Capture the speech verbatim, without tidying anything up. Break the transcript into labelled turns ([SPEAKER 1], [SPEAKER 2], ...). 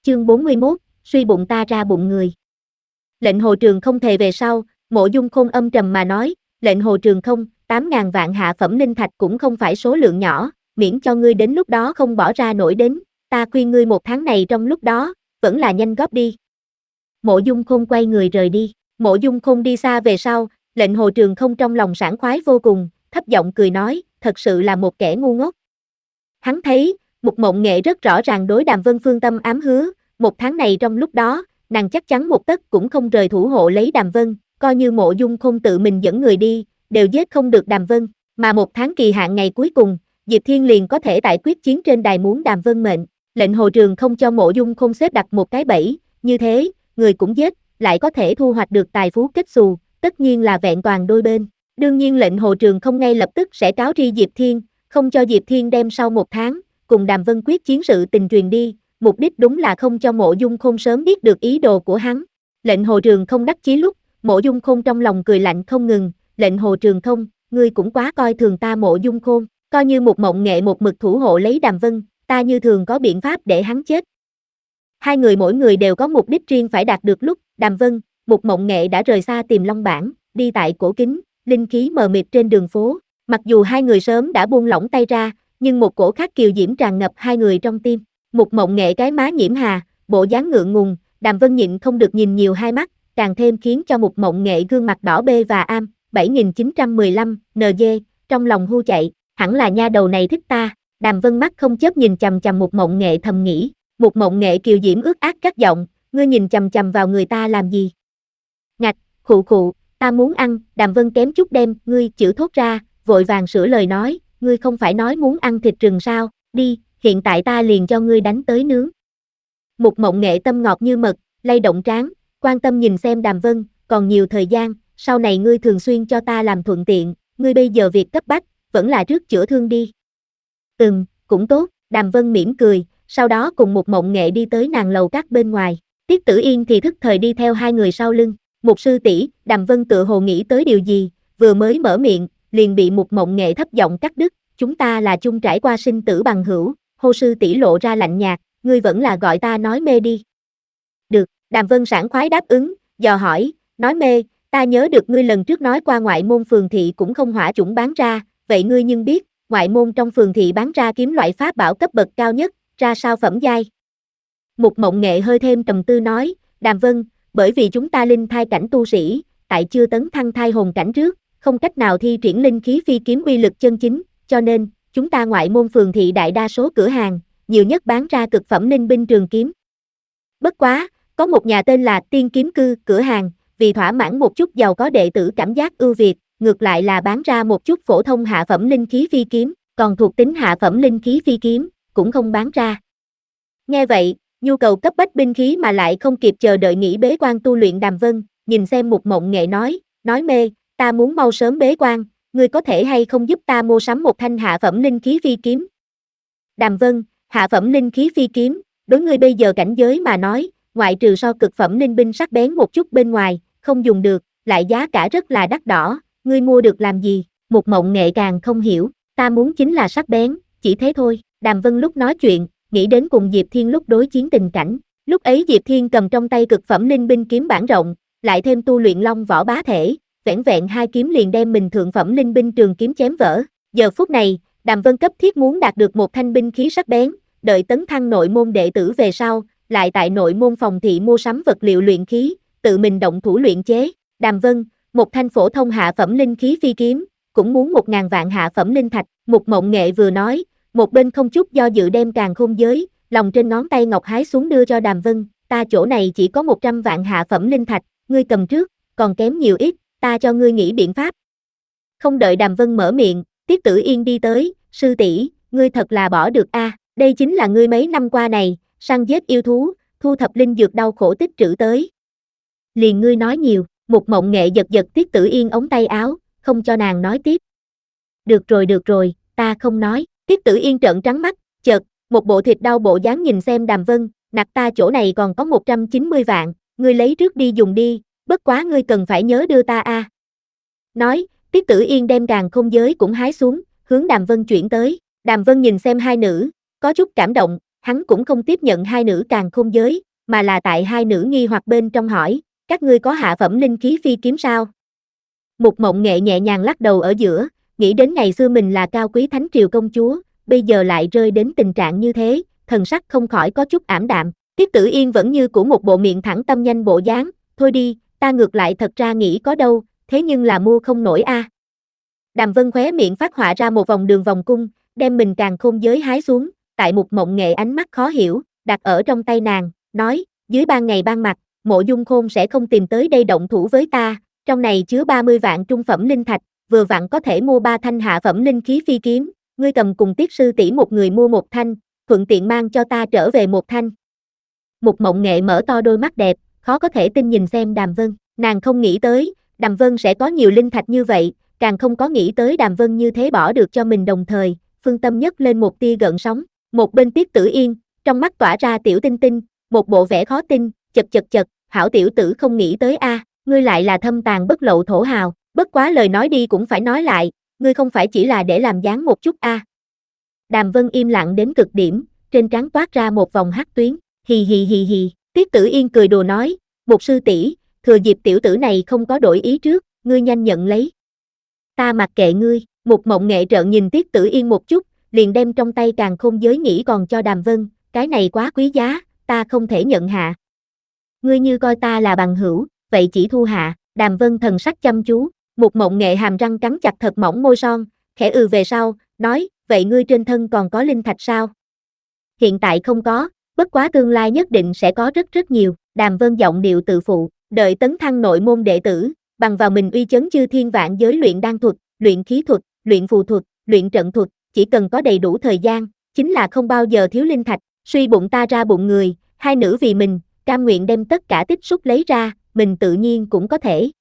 [SPEAKER 1] chương bốn mươi mốt, suy bụng ta ra bụng người. Lệnh Hồ Trường Không thề về sau, Mộ Dung Khôn âm trầm mà nói, lệnh Hồ Trường Không, tám ngàn vạn hạ phẩm linh thạch cũng không phải số lượng nhỏ, miễn cho ngươi đến lúc đó không bỏ ra nổi đến, ta khuyên ngươi một tháng này trong lúc đó, vẫn là nhanh góp đi. Mộ Dung Khôn quay người rời đi, Mộ Dung Khôn đi xa về sau, lệnh Hồ Trường Không trong lòng sảng khoái vô cùng, thấp giọng cười nói, thật sự là một kẻ ngu ngốc. Hắn thấy, Mục Mộng Nghệ rất rõ ràng đối Đàm Vân phương tâm ám hứa, một tháng này trong lúc đó, nàng chắc chắn một tấc cũng không rời thủ hộ lấy Đàm Vân, coi như Mộ Dung Khôn tự mình dẫn người đi, đều giết không được Đàm Vân, mà một tháng kỳ hạn ngày cuối cùng, Diệp Thiên liền có thể tại quyết chiến trên đài muốn Đàm Vân mệnh, lệnh Hồ Trường không cho Mộ Dung Khôn xếp đặt một cái bẫy, như thế, người cũng giết, lại có thể thu hoạch được tài phú kết xù, tất nhiên là vẹn toàn đôi bên. Đương nhiên lệnh Hồ Trường không ngay lập tức sẽ cáo tri Diệp Thiên, không cho Diệp Thiên đem sau một tháng, cùng Đàm Vân quyết chiến sự tình truyền đi, mục đích đúng là không cho Mộ Dung Khôn sớm biết được ý đồ của hắn. Lệnh Hồ Trường không đắc chí lúc, Mộ Dung Khôn trong lòng cười lạnh không ngừng, lệnh Hồ Trường không, ngươi cũng quá coi thường ta Mộ Dung Khôn, coi như một Mộng Nghệ một mực thủ hộ lấy Đàm Vân, ta như thường có biện pháp để hắn chết. Hai người mỗi người đều có mục đích riêng phải đạt được lúc, Đàm Vân, một Mộng Nghệ đã rời xa Tìm Long Bản, đi tại cổ kính, linh khí mờ mịt trên đường phố, mặc dù hai người sớm đã buông lỏng tay ra, nhưng một cổ khác kiều diễm tràn ngập hai người trong tim. Một Mộng Nghệ cái má nhiễm hà, bộ dáng ngượng ngùng, Đàm Vân nhịn không được nhìn nhiều hai mắt, càng thêm khiến cho Một Mộng Nghệ gương mặt đỏ bê và am, bảy nghìn chín trăm mười lăm, en giê, trong lòng hu chạy, hẳn là nha đầu này thích ta. Đàm Vân mắt không chớp nhìn chằm chằm Một Mộng Nghệ thầm nghĩ, Một Mộng Nghệ kiều diễm ướt át cắt giọng, ngươi nhìn chằm chằm vào người ta làm gì? Ngạch, khụ khụ, ta muốn ăn. Đàm Vân kém chút đem ngươi chữ thốt ra, vội vàng sửa lời nói, ngươi không phải nói muốn ăn thịt rừng sao, đi, hiện tại ta liền cho ngươi đánh tới nướng. Một Mộng Nghệ tâm ngọt như mật, lay động trán, quan tâm nhìn xem Đàm Vân, còn nhiều thời gian, sau này ngươi thường xuyên cho ta làm thuận tiện, ngươi bây giờ việc cấp bách, vẫn là trước chữa thương đi. Ừm, cũng tốt, Đàm Vân mỉm cười, sau đó cùng Một Mộng Nghệ đi tới nàng lầu các bên ngoài, Tiết Tử Yên thì thức thời đi theo hai người sau lưng. Một sư tỷ, Đàm Vân tựa hồ nghĩ tới điều gì, vừa mới mở miệng, liền bị Một Mộng Nghệ thấp giọng cắt đứt, chúng ta là chung trải qua sinh tử bằng hữu, hô sư tỷ lộ ra lạnh nhạt, ngươi vẫn là gọi ta nói mê đi. Được, Đàm Vân sảng khoái đáp ứng, dò hỏi, nói mê, ta nhớ được ngươi lần trước nói qua ngoại môn phường thị cũng không hỏa chủng bán ra, vậy ngươi nhưng biết, ngoại môn trong phường thị bán ra kiếm loại pháp bảo cấp bậc cao nhất, ra sao phẩm giai? Một Mộng Nghệ hơi thêm trầm tư nói, Đàm Vân, bởi vì chúng ta linh thai cảnh tu sĩ, tại chưa tấn thăng thai hồn cảnh trước, không cách nào thi triển linh khí phi kiếm uy lực chân chính, cho nên, chúng ta ngoại môn phường thị đại đa số cửa hàng, nhiều nhất bán ra cực phẩm linh binh trường kiếm. Bất quá, có một nhà tên là Tiên Kiếm Cư cửa hàng, vì thỏa mãn một chút giàu có đệ tử cảm giác ưu việt, ngược lại là bán ra một chút phổ thông hạ phẩm linh khí phi kiếm, còn thuộc tính hạ phẩm linh khí phi kiếm, cũng không bán ra. Nghe vậy, nhu cầu cấp bách binh khí mà lại không kịp chờ đợi nghỉ bế quan tu luyện. Đàm Vân, nhìn xem Một Mộng Nghệ nói, nói mê, ta muốn mau sớm bế quan, ngươi có thể hay không giúp ta mua sắm một thanh hạ phẩm linh khí phi kiếm? Đàm Vân, hạ phẩm linh khí phi kiếm, đối ngươi bây giờ cảnh giới mà nói, ngoại trừ so cực phẩm linh binh sắc bén một chút bên ngoài, không dùng được, lại giá cả rất là đắt đỏ, ngươi mua được làm gì? Một Mộng Nghệ càng không hiểu, ta muốn chính là sắc bén, chỉ thế thôi. Đàm Vân lúc nói chuyện, nghĩ đến cùng Diệp Thiên lúc đối chiến tình cảnh, lúc ấy Diệp Thiên cầm trong tay cực phẩm linh binh kiếm bản rộng, lại thêm tu luyện long võ bá thể, vẻn vẹn hai kiếm liền đem mình thượng phẩm linh binh trường kiếm chém vỡ. Giờ phút này, Đàm Vân cấp thiết muốn đạt được một thanh binh khí sắc bén, đợi tấn thăng nội môn đệ tử về sau, lại tại nội môn phòng thị mua sắm vật liệu luyện khí, tự mình động thủ luyện chế. Đàm Vân, một thanh phổ thông hạ phẩm linh khí phi kiếm, cũng muốn một ngàn vạn hạ phẩm linh thạch. Một Mộng Nghệ vừa nói, một bên không chút do dự đem càn khôn giới, lòng trên ngón tay ngọc hái xuống đưa cho Đàm Vân, ta chỗ này chỉ có một trăm vạn hạ phẩm linh thạch, ngươi cầm trước, còn kém nhiều ít, ta cho ngươi nghĩ biện pháp. Không đợi Đàm Vân mở miệng, Tiết Tử Yên đi tới, sư tỷ, ngươi thật là bỏ được a, à, đây chính là ngươi mấy năm qua này, săn giết yêu thú, thu thập linh dược đau khổ tích trữ tới. Liền ngươi nói nhiều, Một Mộng Nghệ giật giật Tiết Tử Yên ống tay áo, không cho nàng nói tiếp. Được rồi được rồi, ta không nói. Tiết Tử Yên trợn trắng mắt, chợt, một bộ thịt đau bộ dáng nhìn xem Đàm Vân, nặc ta chỗ này còn có một trăm chín mươi vạn, ngươi lấy trước đi dùng đi, bất quá ngươi cần phải nhớ đưa ta a. À. Nói, Tiết Tử Yên đem càn khôn giới cũng hái xuống, hướng Đàm Vân chuyển tới. Đàm Vân nhìn xem hai nữ, có chút cảm động, Hắn cũng không tiếp nhận hai nữ càn khôn giới, mà là tại hai nữ nghi hoặc bên trong hỏi, các ngươi có hạ phẩm linh khí phi kiếm sao? Mục Mộng Nghệ nhẹ nhàng lắc đầu ở giữa, nghĩ đến ngày xưa mình là cao quý thánh triều công chúa, bây giờ lại rơi đến tình trạng như thế, thần sắc không khỏi có chút ảm đạm. Tiết Tử Yên vẫn như của một bộ miệng thẳng tâm nhanh bộ dáng, thôi đi, ta ngược lại thật ra nghĩ có đâu, thế nhưng là mua không nổi a. À. Đàm Vân khóe miệng phát họa ra một vòng đường vòng cung, đem mình càn khôn giới hái xuống, tại Mục Mộng Nghệ ánh mắt khó hiểu, đặt ở trong tay nàng, nói, dưới ban ngày ban mặt, Mộ Dung Khôn sẽ không tìm tới đây động thủ với ta, trong này chứa ba mươi vạn trung phẩm linh thạch, vừa vặn có thể mua ba thanh hạ phẩm linh khí phi kiếm, ngươi cầm cùng Tiết sư tỷ một người mua một thanh, thuận tiện mang cho ta trở về một thanh. Mục Mộng Nghệ mở to đôi mắt đẹp, khó có thể tin nhìn xem Đàm Vân, nàng không nghĩ tới, Đàm Vân sẽ có nhiều linh thạch như vậy, càng không có nghĩ tới Đàm Vân như thế bỏ được cho mình đồng thời, phương tâm nhấc lên một tia gợn sóng, một bên Tiết Tử Yên, trong mắt tỏa ra tiểu tinh tinh, một bộ vẻ khó tin, chật chật chật, hảo tiểu tử không nghĩ tới a, ngươi lại là thâm tàn bất lậu thổ hào, bất quá lời nói đi cũng phải nói lại, ngươi không phải chỉ là để làm dáng một chút a. À. Đàm Vân im lặng đến cực điểm, trên trán toát ra một vòng hắc tuyến, hì hì hì hì, Tiết Tử Yên cười đùa nói, một sư tỷ, thừa dịp tiểu tử này không có đổi ý trước, ngươi nhanh nhận lấy. Ta mặc kệ ngươi, Mục Mộng Nghệ trợn nhìn Tiết Tử Yên một chút, liền đem trong tay càn khôn giới nghĩ còn cho Đàm Vân, cái này quá quý giá, ta không thể nhận hạ. Ngươi như coi ta là bằng hữu, vậy chỉ thu hạ, Đàm Vân thần sắc chăm chú, Mục Mộng Nghệ hàm răng cắn chặt thật mỏng môi son, khẽ ừ về sau, nói, vậy ngươi trên thân còn có linh thạch sao? Hiện tại không có, bất quá tương lai nhất định sẽ có rất rất nhiều, Đàm Vân giọng điệu tự phụ, đợi tấn thăng nội môn đệ tử, bằng vào mình uy chấn chư thiên vạn giới luyện đan thuật, luyện khí thuật, luyện phù thuật, luyện trận thuật, chỉ cần có đầy đủ thời gian, chính là không bao giờ thiếu linh thạch, suy bụng ta ra bụng người, hai nữ vì mình, cam nguyện đem tất cả tích xúc lấy ra, mình tự nhiên cũng có thể.